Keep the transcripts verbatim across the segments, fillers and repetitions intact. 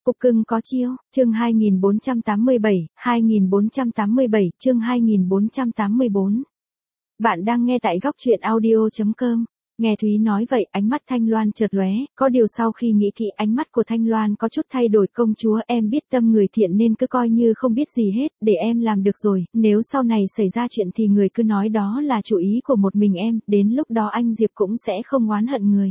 Cục cưng có chiêu, chương hai nghìn bốn trăm tám mươi bảy, hai nghìn bốn trăm tám mươi bảy, chương hai nghìn bốn trăm tám mươi bốn. Bạn đang nghe tại góc truyện audio chấm com. Nghe Thúy nói vậy, ánh mắt Thanh Loan chợt lóe, có điều sau khi nghĩ kỹ ánh mắt của Thanh Loan có chút thay đổi. Công chúa, em biết tâm người thiện nên cứ coi như không biết gì hết, để em làm được rồi, nếu sau này xảy ra chuyện thì người cứ nói đó là chủ ý của một mình em, đến lúc đó anh Diệp cũng sẽ không oán hận người.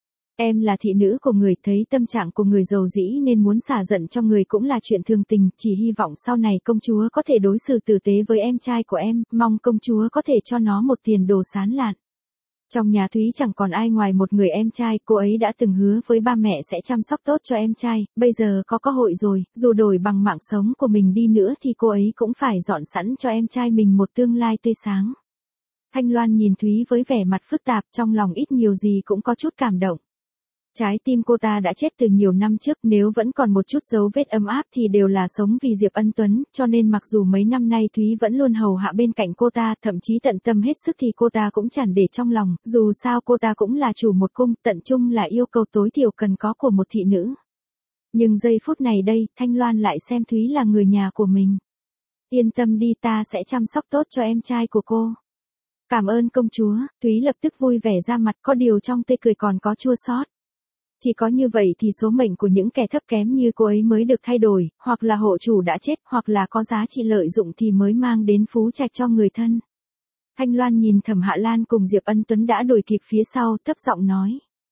Em là thị nữ của người, thấy tâm trạng của người giàu dĩ nên muốn xả giận cho người cũng là chuyện thường tình, chỉ hy vọng sau này công chúa có thể đối xử tử tế với em trai của em, mong công chúa có thể cho nó một tiền đồ sán lạn. Trong nhà Thúy chẳng còn ai ngoài một người em trai, cô ấy đã từng hứa với ba mẹ sẽ chăm sóc tốt cho em trai, bây giờ có cơ hội rồi, dù đổi bằng mạng sống của mình đi nữa thì cô ấy cũng phải dọn sẵn cho em trai mình một tương lai tươi sáng. Thanh Loan nhìn Thúy với vẻ mặt phức tạp, trong lòng ít nhiều gì cũng có chút cảm động. Trái tim cô ta đã chết từ nhiều năm trước, nếu vẫn còn một chút dấu vết ấm áp thì đều là sống vì Diệp Ân Tuấn, cho nên mặc dù mấy năm nay Thúy vẫn luôn hầu hạ bên cạnh cô ta, thậm chí tận tâm hết sức thì cô ta cũng chẳng để trong lòng, dù sao cô ta cũng là chủ một cung, tận trung là yêu cầu tối thiểu cần có của một thị nữ. Nhưng giây phút này đây, Thanh Loan lại xem Thúy là người nhà của mình. Yên tâm đi, ta sẽ chăm sóc tốt cho em trai của cô. Cảm ơn công chúa, Thúy lập tức vui vẻ ra mặt, có điều trong tươi cười còn có chua xót. Chỉ có như vậy thì số mệnh của những kẻ thấp kém như cô ấy mới được thay đổi, hoặc là hộ chủ đã chết, hoặc là có giá trị lợi dụng thì mới mang đến phú trạch cho người thân. Thanh Loan nhìn Thẩm Hạ Lan cùng Diệp Ân Tuấn đã đuổi kịp phía sau, thấp giọng nói.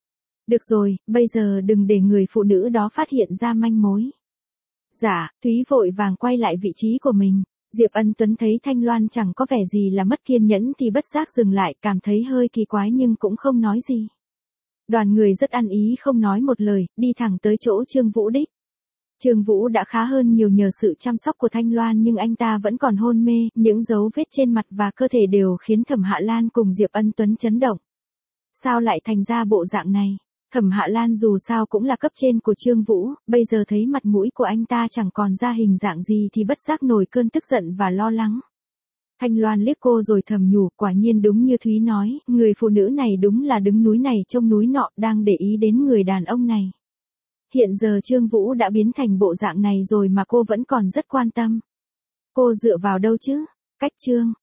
Được rồi, bây giờ đừng để người phụ nữ đó phát hiện ra manh mối. Dạ, Thúy vội vàng quay lại vị trí của mình. Diệp Ân Tuấn thấy Thanh Loan chẳng có vẻ gì là mất kiên nhẫn thì bất giác dừng lại, cảm thấy hơi kỳ quái nhưng cũng không nói gì. Đoàn người rất ăn ý không nói một lời, đi thẳng tới chỗ Trương Vũ đích. Trương Vũ đã khá hơn nhiều nhờ sự chăm sóc của Thanh Loan nhưng anh ta vẫn còn hôn mê, những dấu vết trên mặt và cơ thể đều khiến Thẩm Hạ Lan cùng Diệp Ân Tuấn chấn động. Sao lại thành ra bộ dạng này? Thẩm Hạ Lan dù sao cũng là cấp trên của Trương Vũ, bây giờ thấy mặt mũi của anh ta chẳng còn ra hình dạng gì thì bất giác nổi cơn tức giận và lo lắng. Thanh Loan liếc cô rồi thầm nhủ, quả nhiên đúng như Thúy nói, người phụ nữ này đúng là đứng núi này trông núi nọ, đang để ý đến người đàn ông này. Hiện giờ Trương Vũ đã biến thành bộ dạng này rồi mà cô vẫn còn rất quan tâm. Cô dựa vào đâu chứ? Cách Trương